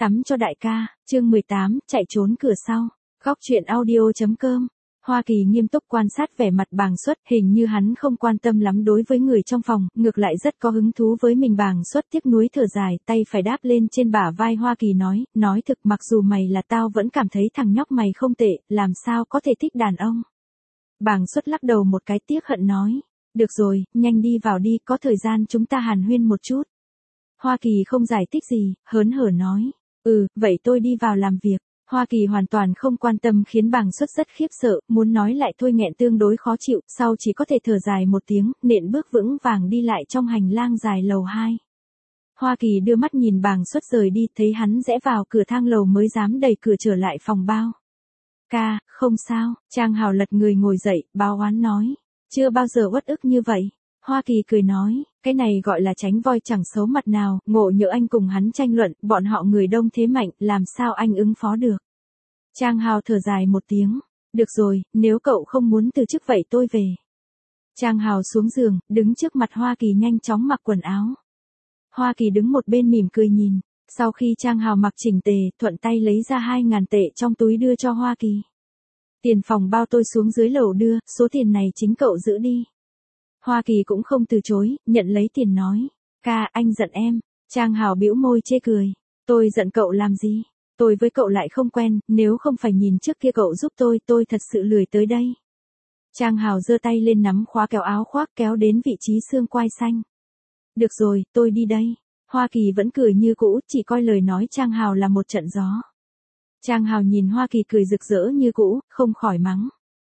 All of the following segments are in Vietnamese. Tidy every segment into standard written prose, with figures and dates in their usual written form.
Tắm cho đại ca, chương 18, chạy trốn cửa sau. Góc truyện audio.com. Hoa Kỳ nghiêm túc quan sát vẻ mặt Bàng Xuất, hình như hắn không quan tâm lắm đối với người trong phòng, ngược lại rất có hứng thú với mình. Bàng Xuất tiếc nuối thở dài, tay phải đáp lên trên bả vai Hoa Kỳ nói thực mặc dù mày là tao vẫn cảm thấy thằng nhóc mày không tệ, làm sao có thể thích đàn ông. Bàng Xuất lắc đầu một cái tiếc hận nói, được rồi, nhanh đi vào đi, có thời gian chúng ta hàn huyên một chút. Hoa Kỳ không giải thích gì, hớn hở nói, vậy tôi đi vào làm việc. Hoa Kỳ hoàn toàn không quan tâm khiến Bàng Xuất rất khiếp sợ, muốn nói lại thôi nghẹn tương đối khó chịu, sau chỉ có thể thở dài một tiếng, nện bước vững vàng đi lại trong hành lang dài lầu 2. Hoa Kỳ đưa mắt nhìn Bàng Xuất rời đi, thấy hắn rẽ vào cửa thang lầu mới dám đẩy cửa trở lại phòng bao. Ca, không sao, Trang Hào lật người ngồi dậy, báo oán nói, chưa bao giờ uất ức như vậy. Hoa Kỳ cười nói, cái này gọi là tránh voi chẳng xấu mặt nào, ngộ nhỡ anh cùng hắn tranh luận, bọn họ người đông thế mạnh, làm sao anh ứng phó được. Trang Hào thở dài một tiếng, được rồi, nếu cậu không muốn từ chức vậy tôi về. Trang Hào xuống giường, đứng trước mặt Hoa Kỳ nhanh chóng mặc quần áo. Hoa Kỳ đứng một bên mỉm cười nhìn, sau khi Trang Hào mặc chỉnh tề, thuận tay lấy ra 2.000 tệ trong túi đưa cho Hoa Kỳ. Tiền phòng bao tôi xuống dưới lầu đưa, số tiền này chính cậu giữ đi. Hoa Kỳ cũng không từ chối, nhận lấy tiền nói, ca anh giận em. Trang Hào bĩu môi chê cười, tôi giận cậu làm gì, tôi với cậu lại không quen, nếu không phải nhìn trước kia cậu giúp tôi thật sự lười tới đây. Trang Hào giơ tay lên nắm khóa kéo áo khoác kéo đến vị trí xương quai xanh. Được rồi, tôi đi đây. Hoa Kỳ vẫn cười như cũ, chỉ coi lời nói Trang Hào là một trận gió. Trang Hào nhìn Hoa Kỳ cười rực rỡ như cũ, không khỏi mắng.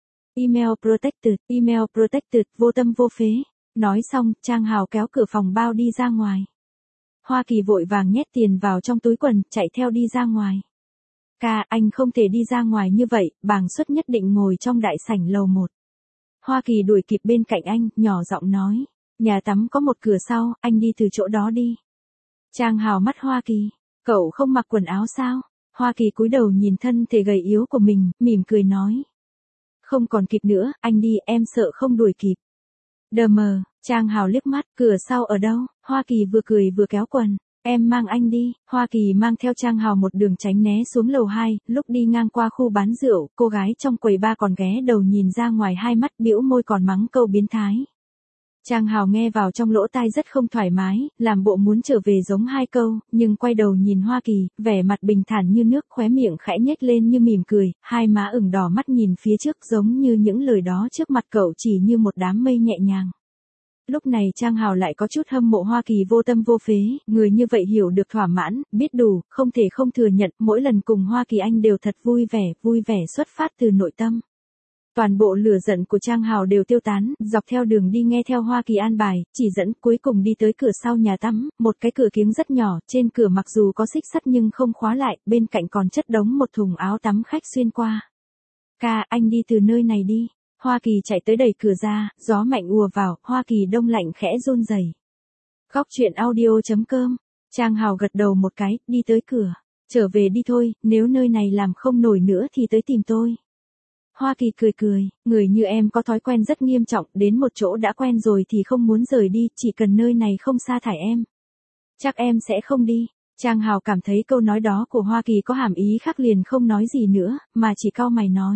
Email protected, vô tâm vô phế. Nói xong, Trang Hào kéo cửa phòng bao đi ra ngoài. Hoa Kỳ vội vàng nhét tiền vào trong túi quần, chạy theo đi ra ngoài. Ca, anh không thể đi ra ngoài như vậy, Bàng Xuất nhất định ngồi trong đại sảnh lầu 1. Hoa Kỳ đuổi kịp bên cạnh anh, nhỏ giọng nói, nhà tắm có một cửa sau, anh đi từ chỗ đó đi. Trang Hào mắt Hoa Kỳ, cậu không mặc quần áo sao? Hoa Kỳ cúi đầu nhìn thân thể gầy yếu của mình, mỉm cười nói. Không còn kịp nữa, anh đi, em sợ không đuổi kịp. Đờ mờ, Trang Hào liếc mắt, cửa sau ở đâu? Hoa Kỳ vừa cười vừa kéo quần, em mang anh đi. Hoa Kỳ mang theo Trang Hào một đường tránh né xuống lầu 2, lúc đi ngang qua khu bán rượu, cô gái trong quầy bar còn ghé đầu nhìn ra ngoài hai mắt bĩu môi còn mắng câu biến thái. Trang Hào nghe vào trong lỗ tai rất không thoải mái, làm bộ muốn trở về giống hai câu, nhưng quay đầu nhìn Hoa Kỳ, vẻ mặt bình thản như nước, khóe miệng khẽ nhếch lên như mỉm cười, hai má ửng đỏ mắt nhìn phía trước giống như những lời đó trước mặt cậu chỉ như một đám mây nhẹ nhàng. Lúc này Trang Hào lại có chút hâm mộ Hoa Kỳ vô tâm vô phế, người như vậy hiểu được thỏa mãn, biết đủ, không thể không thừa nhận, mỗi lần cùng Hoa Kỳ anh đều thật vui vẻ xuất phát từ nội tâm. Toàn bộ lửa giận của Trang Hào đều tiêu tán, dọc theo đường đi nghe theo Hoa Kỳ an bài, chỉ dẫn cuối cùng đi tới cửa sau nhà tắm, một cái cửa kiếng rất nhỏ, trên cửa mặc dù có xích sắt nhưng không khóa lại, bên cạnh còn chất đống một thùng áo tắm khách xuyên qua. Ca, anh đi từ nơi này đi. Hoa Kỳ chạy tới đẩy cửa ra, gió mạnh ùa vào, Hoa Kỳ đông lạnh khẽ run rẩy. Góc truyện audio.com. Trang Hào gật đầu một cái, đi tới cửa. Trở về đi thôi, nếu nơi này làm không nổi nữa thì tới tìm tôi. Hoa Kỳ cười, người như em có thói quen rất nghiêm trọng, đến một chỗ đã quen rồi thì không muốn rời đi, chỉ cần nơi này không sa thải em. Chắc em sẽ không đi. Trang Hào cảm thấy câu nói đó của Hoa Kỳ có hàm ý khác liền không nói gì nữa, mà chỉ cau mày nói.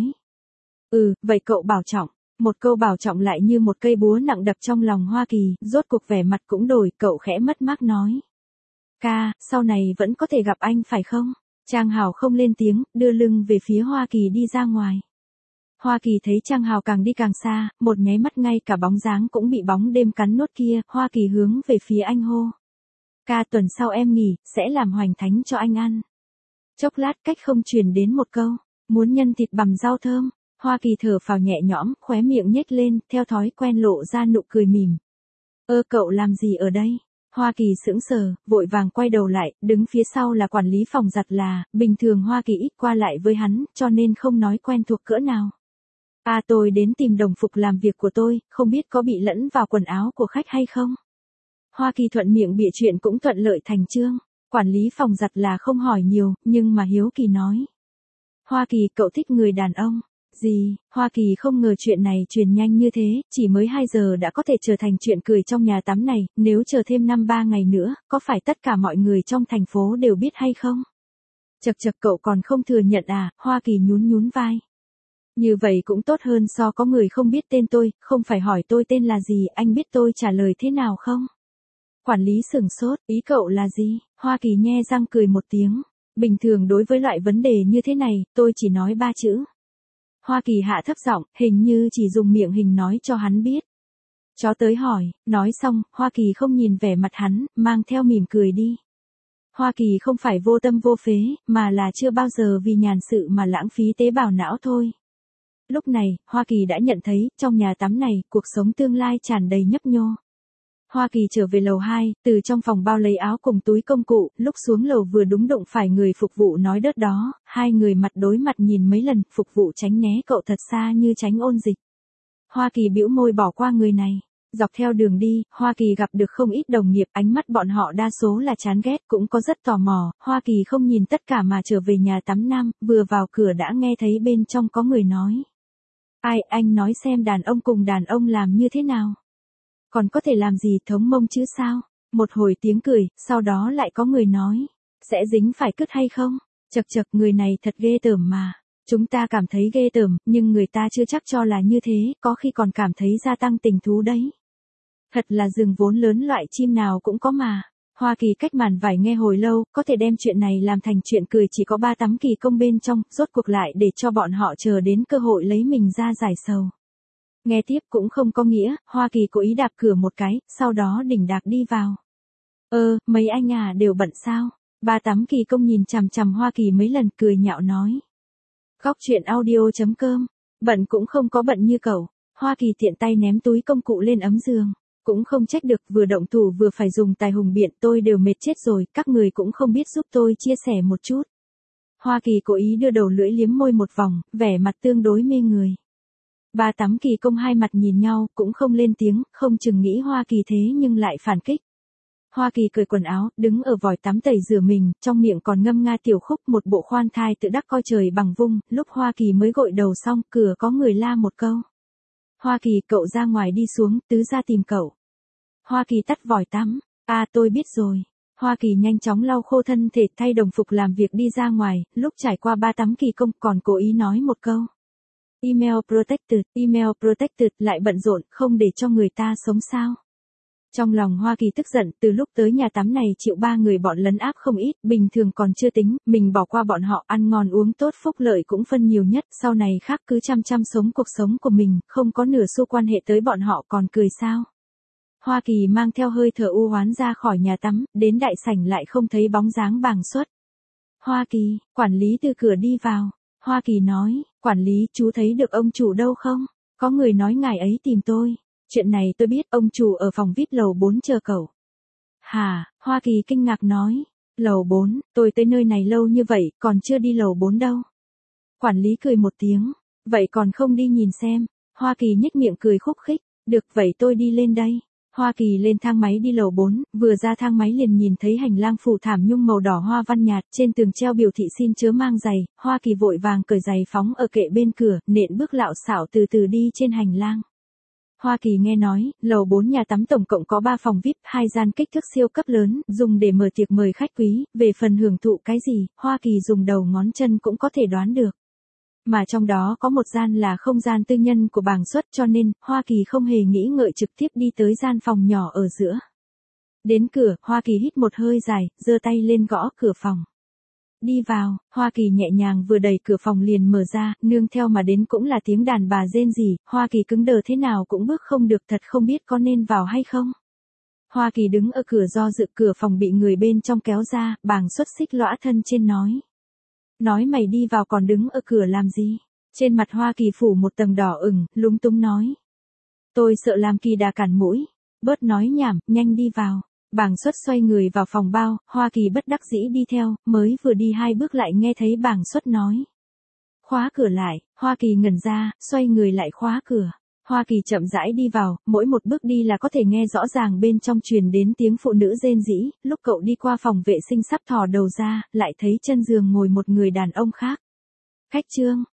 Vậy cậu bảo trọng. Một câu bảo trọng lại như một cây búa nặng đập trong lòng Hoa Kỳ, rốt cuộc vẻ mặt cũng đổi, cậu khẽ mất mát nói. Ca, sau này vẫn có thể gặp anh phải không? Trang Hào không lên tiếng, đưa lưng về phía Hoa Kỳ đi ra ngoài. Hoa Kỳ thấy Trang Hào càng đi càng xa, một nháy mắt ngay cả bóng dáng cũng bị bóng đêm cắn nuốt kia, Hoa Kỳ hướng về phía anh hô. Ca, tuần sau em nghỉ, sẽ làm hoành thánh cho anh ăn. Chốc lát cách không truyền đến một câu, muốn nhân thịt bằm rau thơm. Hoa Kỳ thở phào nhẹ nhõm, khóe miệng nhếch lên, theo thói quen lộ ra nụ cười mỉm. Cậu làm gì ở đây? Hoa Kỳ sững sờ, vội vàng quay đầu lại, đứng phía sau là quản lý phòng giặt là, bình thường Hoa Kỳ ít qua lại với hắn, cho nên không nói quen thuộc cỡ nào. Tôi đến tìm đồng phục làm việc của tôi, không biết có bị lẫn vào quần áo của khách hay không? Hoa Kỳ thuận miệng bịa chuyện cũng thuận lợi thành chương, quản lý phòng giặt là không hỏi nhiều, nhưng mà hiếu kỳ nói. Hoa Kỳ, cậu thích người đàn ông. Gì, Hoa Kỳ không ngờ chuyện này truyền nhanh như thế, chỉ mới 2 giờ đã có thể trở thành chuyện cười trong nhà tắm này, nếu chờ thêm 5-3 ngày nữa, có phải tất cả mọi người trong thành phố đều biết hay không? Chậc chậc, cậu còn không thừa nhận à? Hoa Kỳ nhún nhún vai. Như vậy cũng tốt hơn so có người không biết tên tôi, không phải hỏi tôi tên là gì, anh biết tôi trả lời thế nào không? Quản lý sửng sốt, ý cậu là gì? Hoa Kỳ nhe răng cười một tiếng. Bình thường đối với loại vấn đề như thế này, tôi chỉ nói 3 chữ. Hoa Kỳ hạ thấp giọng, hình như chỉ dùng miệng hình nói cho hắn biết. Chó tới hỏi, nói xong, Hoa Kỳ không nhìn vẻ mặt hắn, mang theo mỉm cười đi. Hoa Kỳ không phải vô tâm vô phế, mà là chưa bao giờ vì nhàn sự mà lãng phí tế bào não thôi. Lúc này, Hoa Kỳ đã nhận thấy, trong nhà tắm này, cuộc sống tương lai tràn đầy nhấp nhô. Hoa Kỳ trở về lầu 2, từ trong phòng bao lấy áo cùng túi công cụ, lúc xuống lầu vừa đúng đụng phải người phục vụ nói đớt đó, hai người mặt đối mặt nhìn mấy lần, phục vụ tránh né cậu thật xa như tránh ôn dịch. Hoa Kỳ bĩu môi bỏ qua người này. Dọc theo đường đi, Hoa Kỳ gặp được không ít đồng nghiệp, ánh mắt bọn họ đa số là chán ghét, cũng có rất tò mò. Hoa Kỳ không nhìn tất cả mà trở về nhà tắm nam, vừa vào cửa đã nghe thấy bên trong có người nói. Ai, anh nói xem đàn ông cùng đàn ông làm như thế nào? Còn có thể làm gì thống mông chứ sao? Một hồi tiếng cười, sau đó lại có người nói. Sẽ dính phải cứt hay không? Chậc chậc, người này thật ghê tởm mà. Chúng ta cảm thấy ghê tởm, nhưng người ta chưa chắc cho là như thế, có khi còn cảm thấy gia tăng tình thú đấy. Thật là rừng vốn lớn loại chim nào cũng có mà. Hoa Kỳ cách màn vải nghe hồi lâu, có thể đem chuyện này làm thành chuyện cười chỉ có 3 tấm kỳ công bên trong, rốt cuộc lại để cho bọn họ chờ đến cơ hội lấy mình ra giải sầu. Nghe tiếp cũng không có nghĩa, Hoa Kỳ cố ý đạp cửa một cái, sau đó đỉnh đạc đi vào. Mấy anh à đều bận sao? 3 tấm kỳ công nhìn chằm chằm Hoa Kỳ mấy lần cười nhạo nói. Góc chuyện audio.com, bận cũng không có bận như cậu. Hoa Kỳ tiện tay ném túi công cụ lên ấm giường. Cũng không trách được, vừa động thủ vừa phải dùng tài hùng biện, tôi đều mệt chết rồi, các người cũng không biết giúp tôi chia sẻ một chút. Hoa Kỳ cố ý đưa đầu lưỡi liếm môi một vòng, vẻ mặt tương đối mê người. 3 tấm kỳ công hai mặt nhìn nhau, cũng không lên tiếng, không chừng nghĩ Hoa Kỳ thế nhưng lại phản kích. Hoa Kỳ cởi quần áo, đứng ở vòi tắm tẩy rửa mình, trong miệng còn ngâm nga tiểu khúc, một bộ khoan thai tự đắc coi trời bằng vung, lúc Hoa Kỳ mới gội đầu xong, cửa có người la một câu. Hoa Kỳ, cậu ra ngoài đi xuống, tứ ra tìm cậu. Hoa Kỳ tắt vòi tắm. Tôi biết rồi. Hoa Kỳ nhanh chóng lau khô thân thể, thay đồng phục làm việc đi ra ngoài, lúc trải qua 3 tấm kỳ công còn cố ý nói một câu. Email protected, lại bận rộn, không để cho người ta sống sao. Trong lòng Hoa Kỳ tức giận, từ lúc tới nhà tắm này chịu 3 người bọn lấn áp không ít, bình thường còn chưa tính, mình bỏ qua bọn họ, ăn ngon uống tốt, phúc lợi cũng phân nhiều nhất, sau này khác cứ chăm chăm sống cuộc sống của mình, không có nửa xu quan hệ tới bọn họ còn cười sao. Hoa Kỳ mang theo hơi thở u hoán ra khỏi nhà tắm, đến đại sảnh lại không thấy bóng dáng Bàng Xuất. Hoa Kỳ, quản lý từ cửa đi vào. Hoa Kỳ nói, quản lý, chú thấy được ông chủ đâu không? Có người nói ngài ấy tìm tôi. Chuyện này tôi biết, ông chủ ở phòng VIP lầu 4 chờ cậu. Hả? Hoa Kỳ kinh ngạc nói. Lầu 4, tôi tới nơi này lâu như vậy, còn chưa đi lầu 4 đâu. Quản lý cười một tiếng. Vậy còn không đi nhìn xem. Hoa Kỳ nhếch miệng cười khúc khích. Được, vậy tôi đi lên đây. Hoa Kỳ lên thang máy đi lầu 4, vừa ra thang máy liền nhìn thấy hành lang phủ thảm nhung màu đỏ hoa văn nhạt, trên tường treo biểu thị xin chớ mang giày, Hoa Kỳ vội vàng cởi giày phóng ở kệ bên cửa, nện bước lạo xạo từ từ đi trên hành lang. Hoa Kỳ nghe nói, lầu 4 nhà tắm tổng cộng có 3 phòng VIP, 2 gian kích thước siêu cấp lớn, dùng để mở tiệc mời khách quý, về phần hưởng thụ cái gì, Hoa Kỳ dùng đầu ngón chân cũng có thể đoán được. Mà trong đó có một gian là không gian tư nhân của Bàng Xuất, cho nên, Hoa Kỳ không hề nghĩ ngợi trực tiếp đi tới gian phòng nhỏ ở giữa. Đến cửa, Hoa Kỳ hít một hơi dài, giơ tay lên gõ cửa phòng. Đi vào, Hoa Kỳ nhẹ nhàng vừa đẩy cửa phòng liền mở ra, nương theo mà đến cũng là tiếng đàn bà rên rỉ, Hoa Kỳ cứng đờ thế nào cũng bước không được, thật không biết có nên vào hay không. Hoa Kỳ đứng ở cửa do dự, cửa phòng bị người bên trong kéo ra, Bàng Xuất xích lõa thân trên nói. Nói mày đi vào còn đứng ở cửa làm gì? Trên mặt Hoa Kỳ phủ một tầng đỏ ửng, lúng túng nói. Tôi sợ làm kỳ đà cản mũi. Bớt nói nhảm, nhanh đi vào. Bàng Xuất xoay người vào phòng bao, Hoa Kỳ bất đắc dĩ đi theo, mới vừa đi 2 bước lại nghe thấy Bàng Xuất nói. Khóa cửa lại, Hoa Kỳ ngẩn ra, xoay người lại khóa cửa. Hoa Kỳ chậm rãi đi vào, mỗi một bước đi là có thể nghe rõ ràng bên trong truyền đến tiếng phụ nữ rên rỉ, lúc cậu đi qua phòng vệ sinh sắp thò đầu ra, lại thấy chân giường ngồi một người đàn ông khác. Khách Trương,